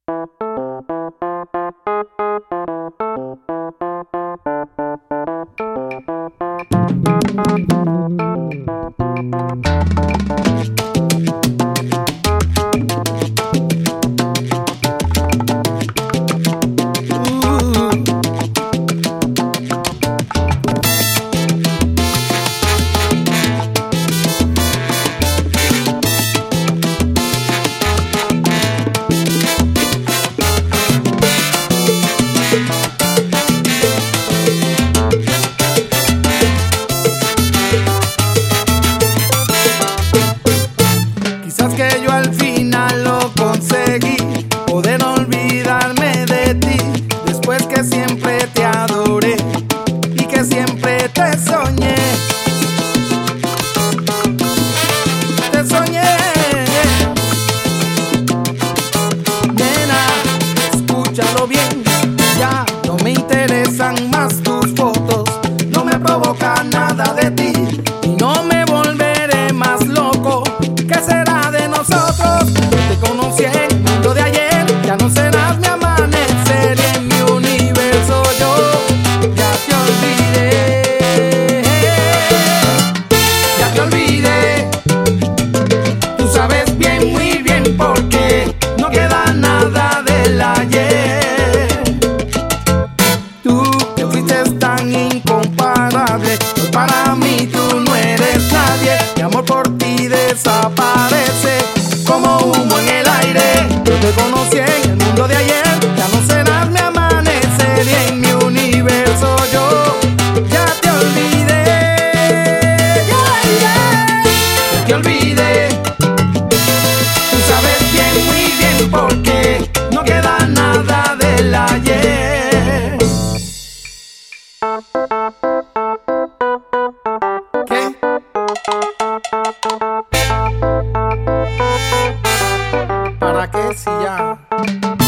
Quizás que yo al final lo conseguí, poder olvidarme de ti, después que siempre te adoré y que siempre te soñé. Te soñé. Nena, escúchalo bien, ya no me interesan más tus fotos, no me provoca nada de ti y no me volveré más loco. ¿Qué será de nosotros? Yo te conocí en el mundo de ayer, ya no serás mi amanecer y en mi universo yo ya te olvidé. Ya te olvidé. Tú sabes bien, muy bien por qué no queda nada del ayer. Tú que fuiste tan incomparable, pues para mí tú no eres nadie. Mi amor por ti desaparece como humo en el aire. Yo te conocí en el mundo de ayer, ya no serás mi amanecer y en mi universo yo ya te olvidé. Ya te olvidé. Tú sabes bien, muy bien por qué no queda nada del ayer. ¿Qué? ¿Para qué si ya